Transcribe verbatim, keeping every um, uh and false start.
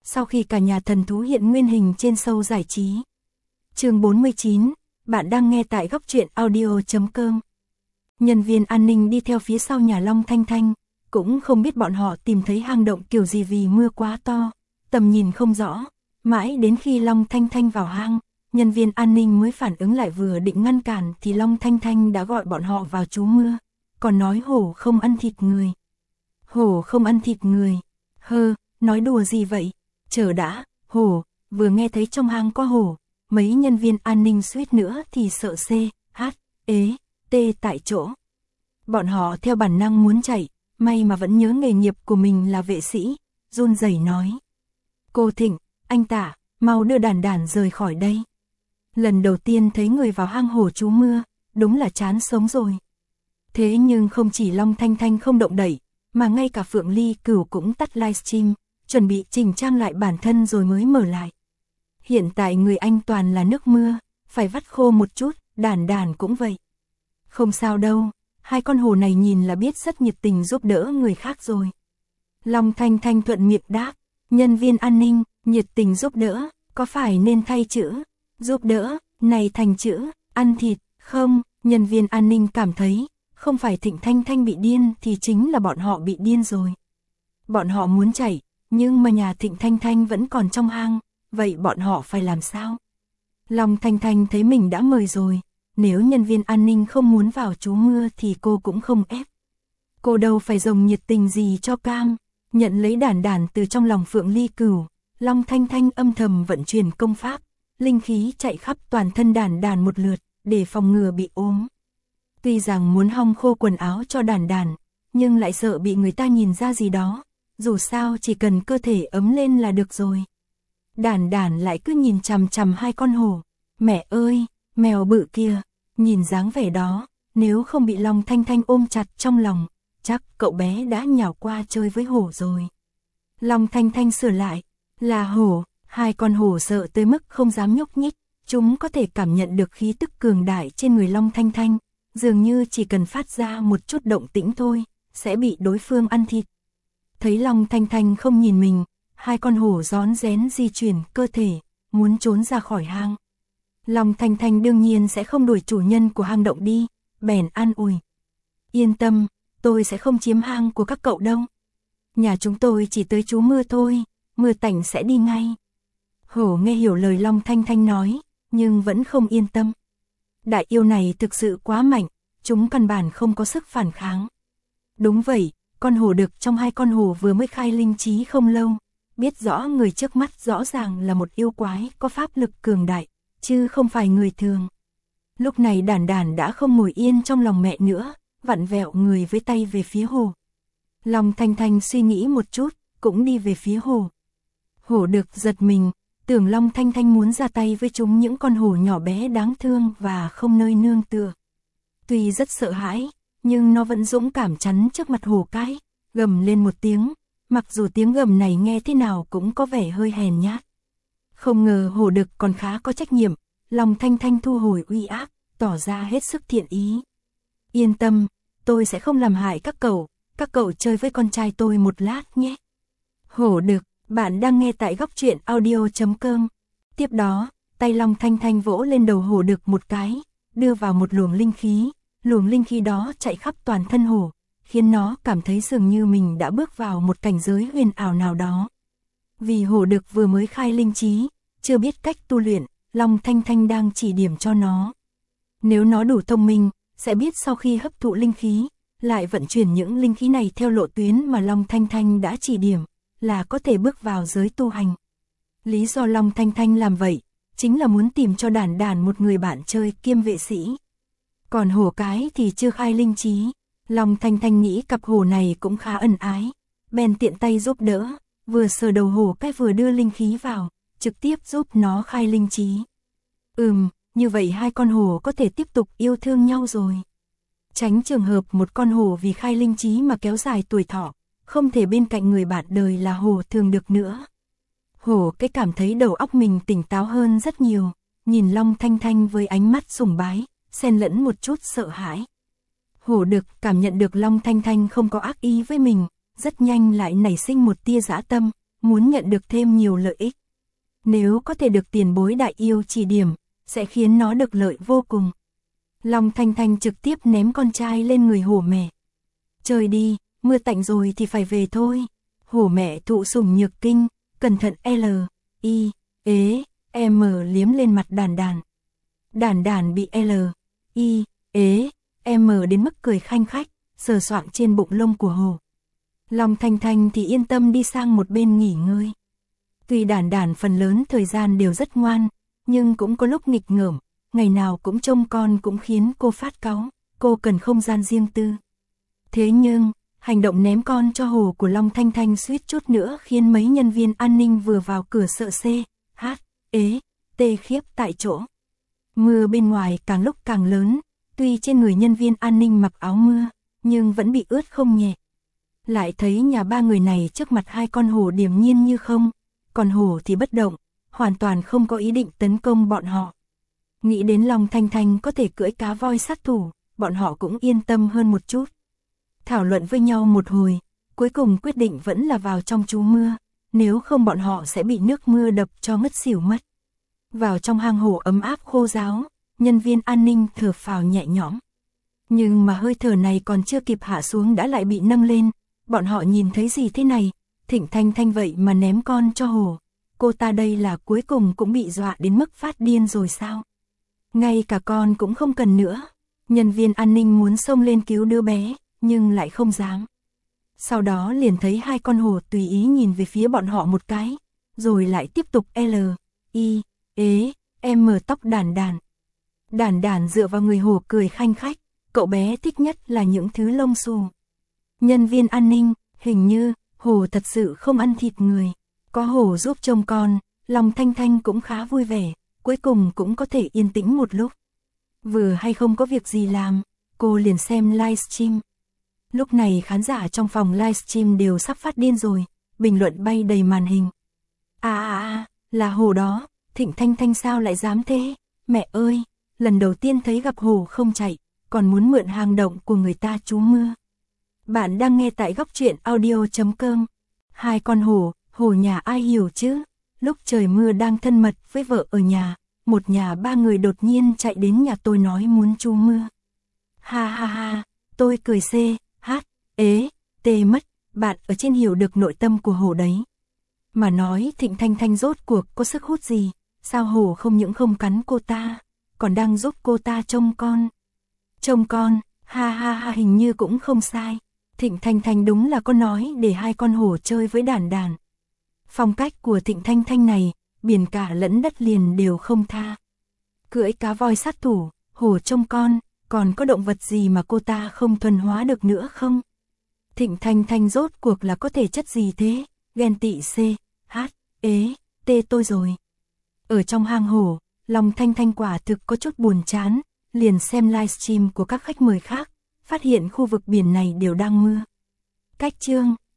sau khi cả nhà thần thú hiện nguyên hình trên show giải trí. Chương bốn mươi chín, bạn đang nghe tại góc truyện audio chấm com. Nhân viên an ninh đi theo phía sau nhà Long Thanh Thanh, cũng không biết bọn họ tìm thấy hang động kiểu gì vì mưa quá to, tầm nhìn không rõ, mãi đến khi Long Thanh Thanh vào hang, nhân viên an ninh mới phản ứng lại, vừa định ngăn cản thì Long Thanh Thanh đã gọi bọn họ vào trú mưa, còn nói hổ không ăn thịt người. Hổ không ăn thịt người? Hơ, nói đùa gì vậy? Chờ đã, hổ, vừa nghe thấy trong hang có hổ, mấy nhân viên an ninh suýt nữa thì sợ C, H, ế, T tại chỗ. Bọn họ theo bản năng muốn chạy, may mà vẫn nhớ nghề nghiệp của mình là vệ sĩ, run rẩy nói. Cô Thịnh, anh Tả, mau đưa Đản Đản rời khỏi đây. Lần đầu tiên thấy người vào hang hổ trú mưa, đúng là chán sống rồi. Thế nhưng không chỉ Long Thanh Thanh không động đậy, mà ngay cả Phượng Ly Cửu cũng tắt livestream, chuẩn bị chỉnh trang lại bản thân rồi mới mở lại. Hiện tại người anh toàn là nước mưa, phải vắt khô một chút, Đản Đản cũng vậy. Không sao đâu, hai con hổ này nhìn là biết rất nhiệt tình giúp đỡ người khác rồi. Long Thanh Thanh thuận miệng đáp, nhân viên an ninh, nhiệt tình giúp đỡ, có phải nên thay chữ giúp đỡ này thành chữ ăn thịt không? Nhân viên an ninh cảm thấy, không phải Thịnh Thanh Thanh bị điên thì chính là bọn họ bị điên rồi. Bọn họ muốn chạy, nhưng mà nhà Thịnh Thanh Thanh vẫn còn trong hang, vậy bọn họ phải làm sao? Long Thanh Thanh thấy mình đã mời rồi, nếu nhân viên an ninh không muốn vào trú mưa thì cô cũng không ép. Cô đâu phải rồng nhiệt tình gì cho cam. Nhận lấy Đản Đản từ trong lòng Phượng Ly Cửu, Long Thanh Thanh âm thầm vận chuyển công pháp, linh khí chạy khắp toàn thân Đản Đản một lượt, để phòng ngừa bị ốm. Tuy rằng muốn hong khô quần áo cho Đản Đản, nhưng lại sợ bị người ta nhìn ra gì đó, dù sao chỉ cần cơ thể ấm lên là được rồi. Đản Đản lại cứ nhìn chằm chằm hai con hổ, mẹ ơi, mèo bự kia, nhìn dáng vẻ đó, nếu không bị Long Thanh Thanh ôm chặt trong lòng, chắc cậu bé đã nhào qua chơi với hổ rồi. Long Thanh Thanh sửa lại, là hổ, hai con hổ sợ tới mức không dám nhúc nhích, chúng có thể cảm nhận được khí tức cường đại trên người Long Thanh Thanh, dường như chỉ cần phát ra một chút động tĩnh thôi, sẽ bị đối phương ăn thịt. Thấy Long Thanh Thanh không nhìn mình, hai con hổ rón rén di chuyển cơ thể, muốn trốn ra khỏi hang. Long Thanh Thanh đương nhiên sẽ không đuổi chủ nhân của hang động đi, bèn an ủi. Yên tâm, tôi sẽ không chiếm hang của các cậu đâu. Nhà chúng tôi chỉ tới trú mưa thôi, mưa tạnh sẽ đi ngay. Hổ nghe hiểu lời Long Thanh Thanh nói, nhưng vẫn không yên tâm. Đại yêu này thực sự quá mạnh, chúng căn bản không có sức phản kháng. Đúng vậy, con hổ đực trong hai con hổ vừa mới khai linh trí không lâu, biết rõ người trước mắt rõ ràng là một yêu quái có pháp lực cường đại, chứ không phải người thường. Lúc này Đản Đản đã không ngồi yên trong lòng mẹ nữa, vặn vẹo người với tay về phía hổ. Long Thanh Thanh suy nghĩ một chút, cũng đi về phía hổ. Hổ đực giật mình, tưởng Long Thanh Thanh muốn ra tay với chúng những con hổ nhỏ bé đáng thương và không nơi nương tựa. Tuy rất sợ hãi, nhưng nó vẫn dũng cảm chắn trước mặt hổ cái, gầm lên một tiếng, mặc dù tiếng gầm này nghe thế nào cũng có vẻ hơi hèn nhát. Không ngờ hổ đực còn khá có trách nhiệm, Long Thanh Thanh thu hồi uy áp, tỏ ra hết sức thiện ý. Yên tâm, tôi sẽ không làm hại các cậu, các cậu chơi với con trai tôi một lát nhé. Hổ đực, bạn đang nghe tại góc truyện audio chấm com. Tiếp đó, tay Long Thanh Thanh vỗ lên đầu hổ đực một cái, đưa vào một luồng linh khí, luồng linh khí đó chạy khắp toàn thân hổ, khiến nó cảm thấy dường như mình đã bước vào một cảnh giới huyền ảo nào đó. Vì hổ đực vừa mới khai linh trí, chưa biết cách tu luyện, Long Thanh Thanh đang chỉ điểm cho nó. Nếu nó đủ thông minh, sẽ biết sau khi hấp thụ linh khí, lại vận chuyển những linh khí này theo lộ tuyến mà Long Thanh Thanh đã chỉ điểm, là có thể bước vào giới tu hành. Lý do Long Thanh Thanh làm vậy, chính là muốn tìm cho Đản Đản một người bạn chơi kiêm vệ sĩ. Còn hổ cái thì chưa khai linh trí, Long Thanh Thanh nghĩ cặp hổ này cũng khá ân ái, bèn tiện tay giúp đỡ, vừa sờ đầu hổ cái vừa đưa linh khí vào, trực tiếp giúp nó khai linh trí. Ừm, như vậy hai con hổ có thể tiếp tục yêu thương nhau rồi. Tránh trường hợp một con hổ vì khai linh trí mà kéo dài tuổi thọ, không thể bên cạnh người bạn đời là hổ thường được nữa. Hổ cái cảm thấy đầu óc mình tỉnh táo hơn rất nhiều, nhìn Long Thanh Thanh với ánh mắt sùng bái, xen lẫn một chút sợ hãi. Hổ đực cảm nhận được Long Thanh Thanh không có ác ý với mình, rất nhanh lại nảy sinh một tia dã tâm, muốn nhận được thêm nhiều lợi ích. Nếu có thể được tiền bối đại yêu chỉ điểm, sẽ khiến nó được lợi vô cùng. Long Thanh Thanh trực tiếp ném con trai lên người hổ mẹ. Trời đi, mưa tạnh rồi thì phải về thôi. Hổ mẹ thụ sủng nhược kinh, cẩn thận L, I, ế, M liếm lên mặt đàn đàn. Đàn đàn bị L, I, ế, M đến mức cười khanh khách, sờ soạng trên bụng lông của hổ. Long Thanh Thanh thì yên tâm đi sang một bên nghỉ ngơi. Tuy đàn đàn phần lớn thời gian đều rất ngoan, nhưng cũng có lúc nghịch ngợm, ngày nào cũng trông con cũng khiến cô phát cáu, cô cần không gian riêng tư. Thế nhưng, hành động ném con cho hổ của Long Thanh Thanh suýt chút nữa khiến mấy nhân viên an ninh vừa vào cửa sợ C, H, ế, T khiếp tại chỗ. Mưa bên ngoài càng lúc càng lớn, tuy trên người nhân viên an ninh mặc áo mưa, nhưng vẫn bị ướt không nhẹ. Lại thấy nhà ba người này trước mặt hai con hổ điềm nhiên như không, còn hổ thì bất động, hoàn toàn không có ý định tấn công bọn họ. Nghĩ đến Long Thanh Thanh có thể cưỡi cá voi sát thủ, bọn họ cũng yên tâm hơn một chút. Thảo luận với nhau một hồi, cuối cùng quyết định vẫn là vào trong trú mưa, nếu không bọn họ sẽ bị nước mưa đập cho ngất xỉu mất. Vào trong hang hổ ấm áp khô ráo, nhân viên an ninh thở phào nhẹ nhõm. Nhưng mà hơi thở này còn chưa kịp hạ xuống đã lại bị nâng lên, bọn họ nhìn thấy gì thế này, Thịnh Thanh Thanh vậy mà ném con cho hổ. Cô ta đây là cuối cùng cũng bị dọa đến mức phát điên rồi sao? Ngay cả con cũng không cần nữa. Nhân viên an ninh muốn xông lên cứu đứa bé, nhưng lại không dám. Sau đó liền thấy hai con hổ tùy ý nhìn về phía bọn họ một cái, rồi lại tiếp tục L, I, ế, M tóc đàn đàn. Đàn đàn dựa vào người hổ cười khanh khách, cậu bé thích nhất là những thứ lông xù. Nhân viên an ninh, hình như, hổ thật sự không ăn thịt người. Có hổ giúp trông con, Long Thanh Thanh cũng khá vui vẻ, cuối cùng cũng có thể yên tĩnh một lúc. Vừa hay không có việc gì làm, cô liền xem livestream. Lúc này khán giả trong phòng livestream đều sắp phát điên rồi, bình luận bay đầy màn hình. À à à, là hổ đó, Thịnh Thanh Thanh sao lại dám thế? Mẹ ơi, lần đầu tiên thấy gặp hổ không chạy, còn muốn mượn hang động của người ta trú mưa. Bạn đang nghe tại góc truyện audio chấm com. Hai con hổ, hổ nhà ai hiểu chứ? Lúc trời mưa đang thân mật với vợ ở nhà, một nhà ba người đột nhiên chạy đến nhà tôi nói muốn trú mưa. Ha ha ha, tôi cười C, H, ế, T mất, bạn ở trên hiểu được nội tâm của hổ đấy. Mà nói Thịnh Thanh Thanh rốt cuộc có sức hút gì, sao hổ không những không cắn cô ta, còn đang giúp cô ta trông con. Trông con, ha ha ha hình như cũng không sai. Thịnh Thanh Thanh đúng là có nói để hai con hổ chơi với đàn đàn. Phong cách của Thịnh Thanh Thanh này, biển cả lẫn đất liền đều không tha. Cưỡi cá voi sát thủ, hổ trông con, còn có động vật gì mà cô ta không thuần hóa được nữa không? Thịnh Thanh Thanh rốt cuộc là có thể chất gì thế? Ghen tị C, H, ế, T tôi rồi. Ở trong hang hổ, Long Thanh Thanh quả thực có chút buồn chán, liền xem livestream của các khách mời khác, phát hiện khu vực biển này đều đang mưa. Cách chương